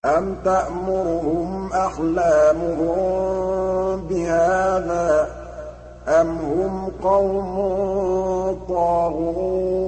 أَمْ تَأْمُرُهُمْ أَحْلَامُهُم بِهَٰذَا ۚ أَمْ هُمْ قَوْمٌ طَاغُونَ